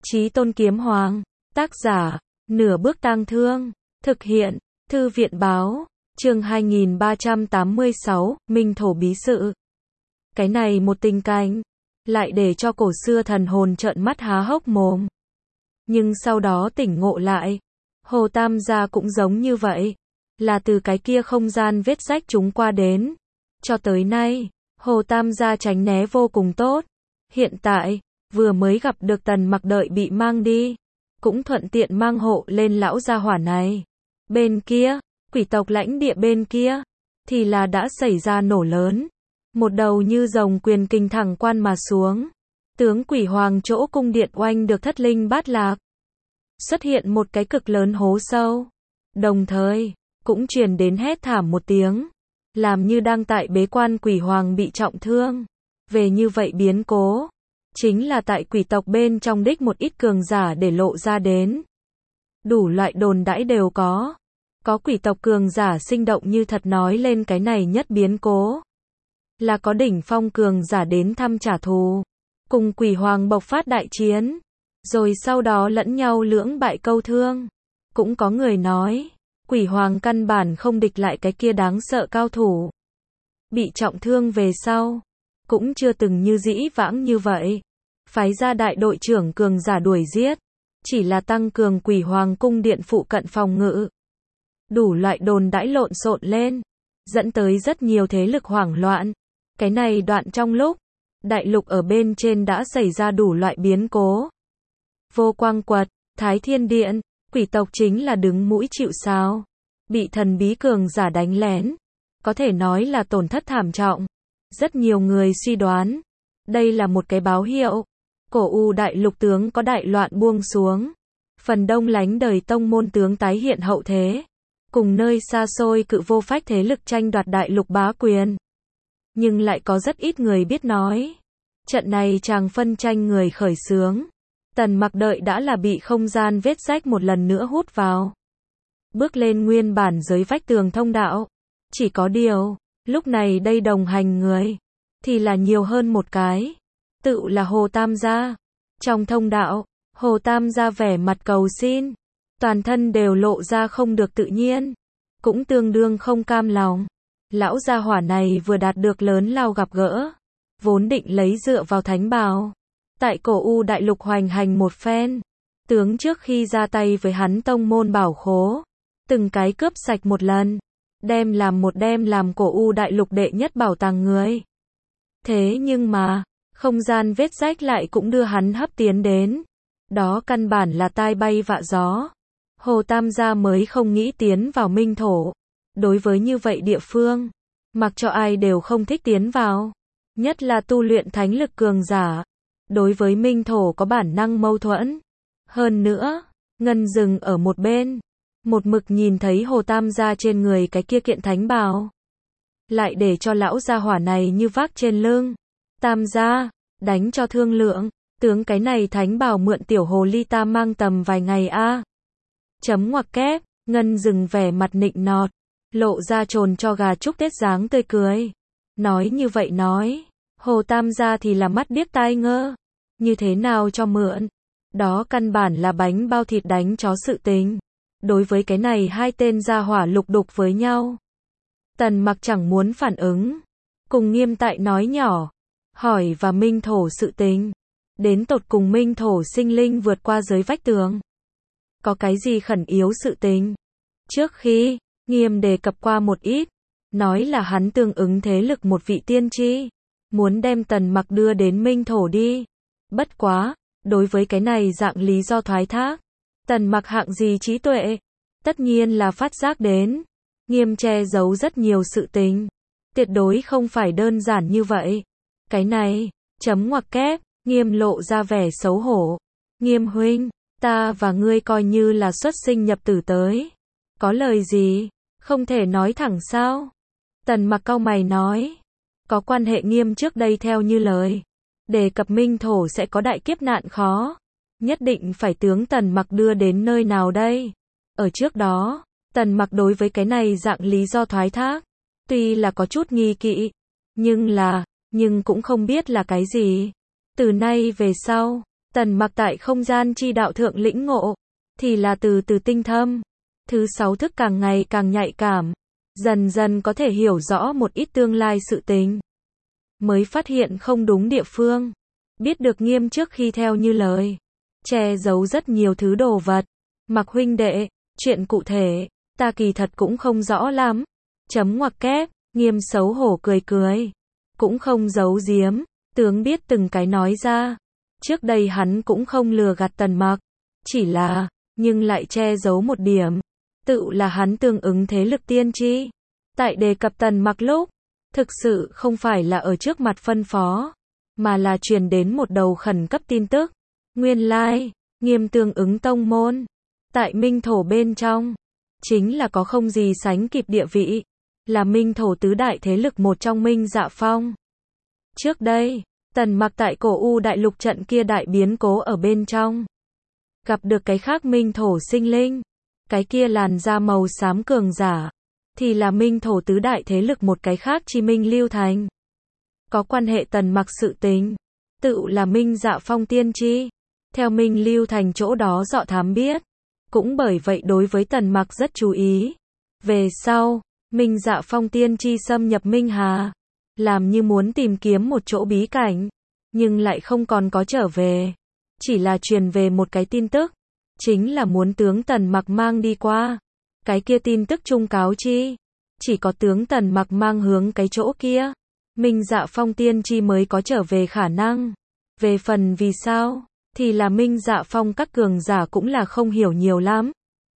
Chí Tôn Kiếm Hoàng, tác giả, Nửa Bước Tang Thương, thực hiện, Thư viện báo, chương 2386, Minh Thổ Bí Sự. Cái này một tình cảnh, lại để cho cổ xưa thần hồn trợn mắt há hốc mồm. Nhưng sau đó tỉnh ngộ lại, Hồ Tam gia cũng giống như vậy, là từ cái kia không gian vết rách chúng qua đến. Cho tới nay, Hồ Tam gia tránh né vô cùng tốt. Hiện tại, vừa mới gặp được Tần Mặc đợi bị mang đi, cũng thuận tiện mang hộ lên lão gia hỏa này. Bên kia, quỷ tộc lãnh địa bên kia, thì là đã xảy ra nổ lớn. Một đầu như rồng quyền kình thẳng quan mà xuống. Tướng quỷ hoàng chỗ cung điện oanh được thất linh bát lạc. Xuất hiện một cái cực lớn hố sâu. Đồng thời, cũng truyền đến hét thảm một tiếng. Làm như đang tại bế quan quỷ hoàng bị trọng thương. Về như vậy biến cố, chính là tại quỷ tộc bên trong đích một ít cường giả để lộ ra đến. Đủ loại đồn đãi đều có. Có quỷ tộc cường giả sinh động như thật nói lên cái này nhất biến cố. Là có đỉnh phong cường giả đến thăm trả thù. Cùng quỷ hoàng bộc phát đại chiến. Rồi sau đó lẫn nhau lưỡng bại câu thương. Cũng có người nói, quỷ hoàng căn bản không địch lại cái kia đáng sợ cao thủ. Bị trọng thương về sau, cũng chưa từng như dĩ vãng như vậy. Phái ra đại đội trưởng cường giả đuổi giết. Chỉ là tăng cường quỷ hoàng cung điện phụ cận phòng ngự. Đủ loại đồn đãi lộn xộn lên. Dẫn tới rất nhiều thế lực hoảng loạn. Cái này đoạn trong lúc, đại lục ở bên trên đã xảy ra đủ loại biến cố. Vô Quang Quật, Thái Thiên Điện, quỷ tộc chính là đứng mũi chịu sào. Bị thần bí cường giả đánh lén. Có thể nói là tổn thất thảm trọng. Rất nhiều người suy đoán. Đây là một cái báo hiệu. Cổ U đại lục tướng có đại loạn buông xuống. Phần đông lánh đời tông môn tướng tái hiện hậu thế. Cùng nơi xa xôi cự vô phách thế lực tranh đoạt đại lục bá quyền. Nhưng lại có rất ít người biết nói. Trận này chàng phân tranh người khởi xướng. Tần Mặc đợi đã là bị không gian vết rách một lần nữa hút vào. Bước lên nguyên bản giới vách tường thông đạo. Chỉ có điều, lúc này đây đồng hành người, thì là nhiều hơn một cái. Tự là Hồ Tam gia. Trong thông đạo, Hồ Tam gia vẻ mặt cầu xin. Toàn thân đều lộ ra không được tự nhiên. Cũng tương đương không cam lòng. Lão gia hỏa này vừa đạt được lớn lao gặp gỡ. Vốn định lấy dựa vào thánh bào. Tại cổ U đại lục hoành hành một phen. Tướng trước khi ra tay với hắn tông môn bảo khố. Từng cái cướp sạch một lần. Đem làm cổ U đại lục đệ nhất bảo tàng người. Thế nhưng mà, không gian vết rách lại cũng đưa hắn hấp tiến đến. Đó căn bản là tai bay vạ gió. Hồ Tam gia mới không nghĩ tiến vào minh thổ. Đối với như vậy địa phương, mặc cho ai đều không thích tiến vào. Nhất là tu luyện thánh lực cường giả. Đối với minh thổ có bản năng mâu thuẫn. Hơn nữa, Ngân dừng ở một bên. Một mực nhìn thấy Hồ Tam gia trên người cái kia kiện thánh bào. Lại để cho lão gia hỏa này như vác trên lưng. Tam gia, đánh cho thương lượng. Tướng cái này thánh bào mượn tiểu hồ ly ta mang tầm vài ngày a. Chấm ngoặc kép, Ngân dừng vẻ mặt nịnh nọt. Lộ ra trồn cho gà chúc Tết dáng tươi cười. Nói như vậy nói. Hồ Tam gia thì là mắt điếc tai ngơ. Như thế nào cho mượn? Đó căn bản là bánh bao thịt đánh chó sự tình. Đối với cái này hai tên gia hỏa lục đục với nhau. Tần Mặc chẳng muốn phản ứng. Cùng Nghiêm tại nói nhỏ. Hỏi và minh thổ sự tình. Đến tột cùng minh thổ sinh linh vượt qua giới vách tường. Có cái gì khẩn yếu sự tình? Trước khi, Nghiêm đề cập qua một ít. Nói là hắn tương ứng thế lực một vị tiên tri. Muốn đem Tần Mặc đưa đến minh thổ đi. Bất quá, đối với cái này dạng lý do thoái thác. Tần Mặc hạng gì trí tuệ? Tất nhiên là phát giác đến. Nghiêm che giấu rất nhiều sự tình. Tuyệt đối không phải đơn giản như vậy. Cái này, chấm ngoặc kép, Nghiêm lộ ra vẻ xấu hổ. Nghiêm huynh, ta và ngươi coi như là xuất sinh nhập tử tới. Có lời gì? Không thể nói thẳng sao? Tần Mặc cau mày nói. Có quan hệ Nghiêm trước đây theo như lời. Đề cập minh thổ sẽ có đại kiếp nạn khó. Nhất định phải tướng Tần Mặc đưa đến nơi nào đây? Ở trước đó, Tần Mặc đối với cái này dạng lý do thoái thác. Tuy là có chút nghi kỵ. Nhưng cũng không biết là cái gì. Từ nay về sau, Tần Mặc tại không gian chi đạo thượng lĩnh ngộ, thì là từ từ tinh thâm. Thứ 6 thức càng ngày càng nhạy cảm, dần dần có thể hiểu rõ một ít tương lai sự tình. Mới phát hiện không đúng địa phương, biết được Nghiêm trước khi theo như lời, che giấu rất nhiều thứ đồ vật. Mặc huynh đệ, chuyện cụ thể, ta kỳ thật cũng không rõ lắm. Chấm ngoặc kép, Nghiêm xấu hổ cười cười. Cũng không giấu giếm, tướng biết từng cái nói ra. Trước đây hắn cũng không lừa gạt Tần Mặc, chỉ là, nhưng lại che giấu một điểm. Tự là hắn tương ứng thế lực tiên tri. Tại đề cập Tần Mặc lúc, thực sự không phải là ở trước mặt phân phó, mà là truyền đến một đầu khẩn cấp tin tức. Nguyên lai, Nghiêm tương ứng tông môn, tại Minh Thổ bên trong, chính là có không gì sánh kịp địa vị, là Minh Thổ tứ đại thế lực một trong Minh Dạ Phong. Trước đây, Tần Mặc tại cổ U đại lục trận kia đại biến cố ở bên trong, gặp được cái khác Minh Thổ sinh linh, cái kia làn da màu xám cường giả, thì là Minh Thổ tứ đại thế lực một cái khác chi Minh Lưu Thành. Có quan hệ Tần Mặc sự tình, tự là Minh Dạ Phong tiên tri, theo Minh Lưu Thành chỗ đó dọ thám biết, cũng bởi vậy đối với Tần Mặc rất chú ý. Về sau, Minh Dạ Phong tiên tri xâm nhập Minh Hà, làm như muốn tìm kiếm một chỗ bí cảnh, nhưng lại không còn có trở về, chỉ là truyền về một cái tin tức, chính là muốn tướng Tần Mặc mang đi qua. Cái kia tin tức trung cáo chi, chỉ có tướng Tần Mặc mang hướng cái chỗ kia, Minh Dạ Phong tiên tri mới có trở về khả năng. Về phần vì sao, thì là Minh Dạ Phong các cường giả cũng là không hiểu nhiều lắm.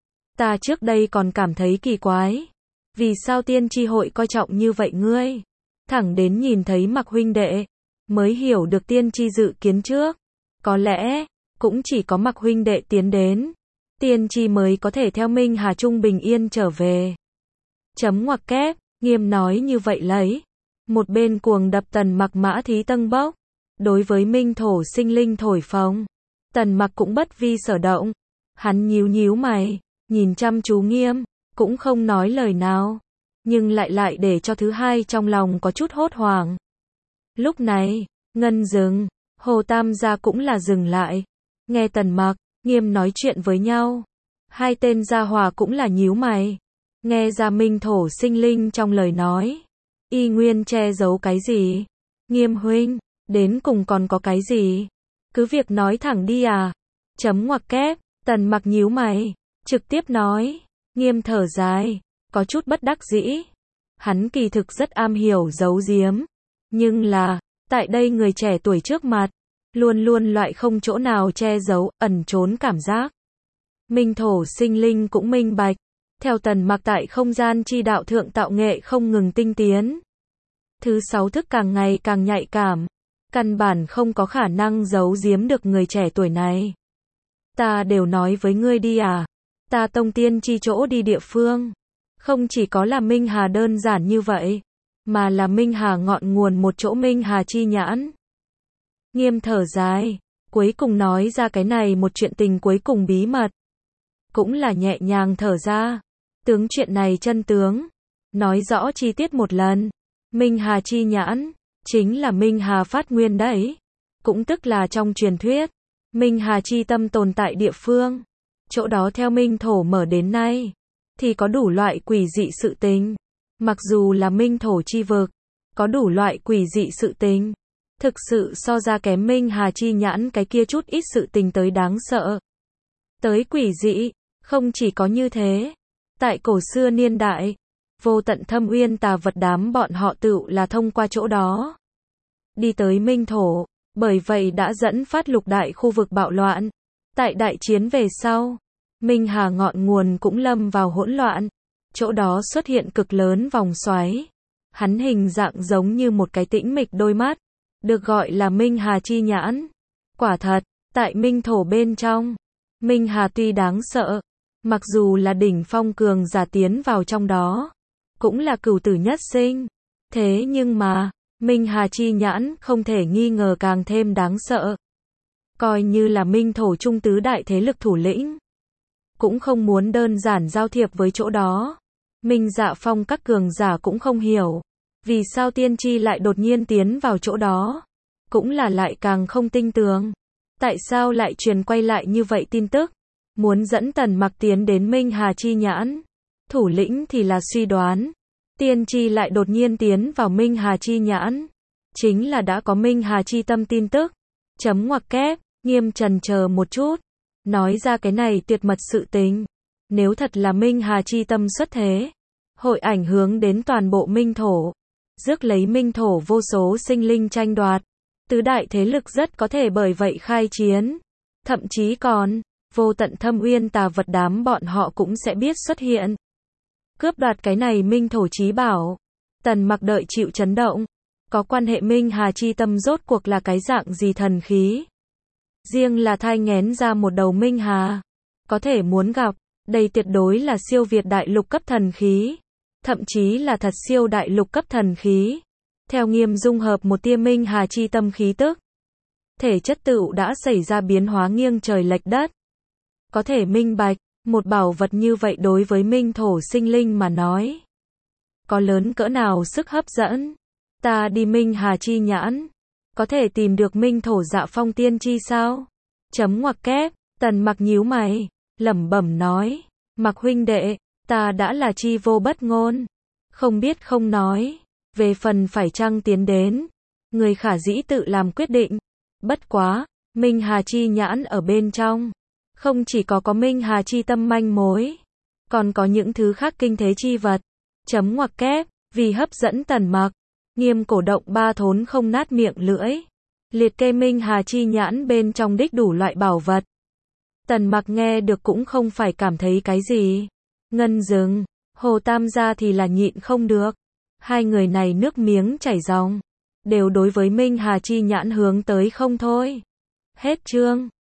Ta trước đây còn cảm thấy kỳ quái, vì sao tiên tri hội coi trọng như vậy ngươi? Thẳng đến nhìn thấy Mặc huynh đệ, mới hiểu được tiên tri dự kiến trước. Có lẽ, cũng chỉ có Mặc huynh đệ tiến đến, tiên tri mới có thể theo Minh Hà Trung bình yên trở về. Chấm ngoặc kép, Nghiêm nói như vậy lấy. Một bên cuồng đập Tần Mặc mã thí tâng bốc. Đối với Minh Thổ sinh linh thổi phồng, Tần Mặc cũng bất vi sở động. Hắn nhíu nhíu mày, nhìn chăm chú Nghiêm, cũng không nói lời nào. Nhưng lại để cho thứ hai trong lòng có chút hốt hoảng. Lúc này, Ngân dừng, Hồ Tam gia cũng là dừng lại. Nghe Tần Mặc, Nghiêm nói chuyện với nhau. Hai tên gia hòa cũng là nhíu mày. Nghe ra Minh Thổ sinh linh trong lời nói. Y nguyên che giấu cái gì? Nghiêm huynh, đến cùng còn có cái gì? Cứ việc nói thẳng đi à? Chấm ngoặc kép, Tần Mặc nhíu mày, trực tiếp nói. Nghiêm thở dài, có chút bất đắc dĩ. Hắn kỳ thực rất am hiểu giấu giếm. Nhưng là, tại đây người trẻ tuổi trước mặt, luôn luôn loại không chỗ nào che giấu, ẩn trốn cảm giác. Minh Thổ sinh linh cũng minh bạch. Theo Tần Mặc tại không gian chi đạo thượng tạo nghệ không ngừng tinh tiến. Thứ 6 thức càng ngày càng nhạy cảm. Căn bản không có khả năng giấu giếm được người trẻ tuổi này. Ta đều nói với ngươi đi à. Ta tông tiên chi chỗ đi địa phương. Không chỉ có là Minh Hà đơn giản như vậy. Mà là Minh Hà ngọn nguồn một chỗ Minh Hà chi nhãn. Nghiêm thở dài. Cuối cùng nói ra cái này một chuyện tình cuối cùng bí mật. Cũng là nhẹ nhàng thở ra. Tướng chuyện này chân tướng. Nói rõ chi tiết một lần. Minh Hà chi nhãn. Chính là Minh Hà phát nguyên đấy. Cũng tức là trong truyền thuyết. Minh Hà chi tâm tồn tại địa phương. Chỗ đó theo Minh Thổ mở đến nay. Thì có đủ loại quỷ dị sự tình. Mặc dù là Minh Thổ chi vực. Có đủ loại quỷ dị sự tình. Thực sự so ra kém Minh Hà chi nhãn cái kia chút ít sự tình tới đáng sợ. Tới quỷ dị. Không chỉ có như thế. Tại cổ xưa niên đại. Vô tận thâm uyên tà vật đám bọn họ tự là thông qua chỗ đó. Đi tới Minh Thổ. Bởi vậy đã dẫn phát lục đại khu vực bạo loạn. Tại đại chiến về sau. Minh Hà ngọn nguồn cũng lâm vào hỗn loạn. Chỗ đó xuất hiện cực lớn vòng xoáy. Hắn hình dạng giống như một cái tĩnh mịch đôi mắt. Được gọi là Minh Hà chi nhãn. Quả thật, tại Minh Thổ bên trong. Minh Hà tuy đáng sợ. Mặc dù là đỉnh phong cường giả tiến vào trong đó. Cũng là cửu tử nhất sinh. Thế nhưng mà, Minh Hà chi nhãn không thể nghi ngờ càng thêm đáng sợ. Coi như là Minh Thổ trung tứ đại thế lực thủ lĩnh. Cũng không muốn đơn giản giao thiệp với chỗ đó. Minh Dạ Phong các cường giả cũng không hiểu. Vì sao tiên tri lại đột nhiên tiến vào chỗ đó. Cũng là lại càng không tin tưởng. Tại sao lại truyền quay lại như vậy tin tức? Muốn dẫn Tần Mặc tiến đến Minh Hà Chi Nhãn. Thủ lĩnh thì là suy đoán. Tiên tri lại đột nhiên tiến vào Minh Hà Chi Nhãn. Chính là đã có Minh Hà Chi Tâm tin tức. Chấm ngoặc kép, Nghiêm chần chờ một chút. Nói ra cái này tuyệt mật sự tình. Nếu thật là Minh Hà Chi Tâm xuất thế, hội ảnh hưởng đến toàn bộ Minh Thổ. Rước lấy Minh Thổ vô số sinh linh tranh đoạt. Tứ đại thế lực rất có thể bởi vậy khai chiến. Thậm chí còn, vô tận thâm uyên tà vật đám bọn họ cũng sẽ biết xuất hiện. Cướp đoạt cái này Minh Thổ chí bảo. Tần Mặc đợi chịu chấn động. Có quan hệ Minh Hà Chi Tâm rốt cuộc là cái dạng gì thần khí. Riêng là thai nghén ra một đầu Minh Hà. Có thể muốn gặp, đây tuyệt đối là siêu việt đại lục cấp thần khí. Thậm chí là thật siêu đại lục cấp thần khí. Theo Nghiêm dung hợp một tia Minh Hà Chi Tâm khí tức. Thể chất tựu đã xảy ra biến hóa nghiêng trời lệch đất. Có thể minh bạch, một bảo vật như vậy đối với Minh Thổ sinh linh mà nói. Có lớn cỡ nào sức hấp dẫn. Ta đi Minh Hà Chi Nhãn. Có thể tìm được Minh Thổ Dạ Phong tiên chi sao? Chấm ngoặc kép, Tần Mặc nhíu mày, lẩm bẩm nói. Mặc huynh đệ, ta đã là chi vô bất ngôn. Không biết không nói. Về phần phải chăng tiến đến. Người khả dĩ tự làm quyết định. Bất quá, Minh Hà Chi Nhãn ở bên trong. Không chỉ có Minh Hà Chi Tâm manh mối. Còn có những thứ khác kinh thế chi vật. Chấm ngoặc kép, vì hấp dẫn Tần Mặc. Nghiêm cổ động ba thốn không nát miệng lưỡi. Liệt kê Minh Hà Chi Nhãn bên trong đích đủ loại bảo vật. Tần Mặc nghe được cũng không phải cảm thấy cái gì. Ngân Dừng, Hồ Tam gia thì là nhịn không được. Hai người này nước miếng chảy ròng. Đều đối với Minh Hà Chi Nhãn hướng tới không thôi. Hết chương.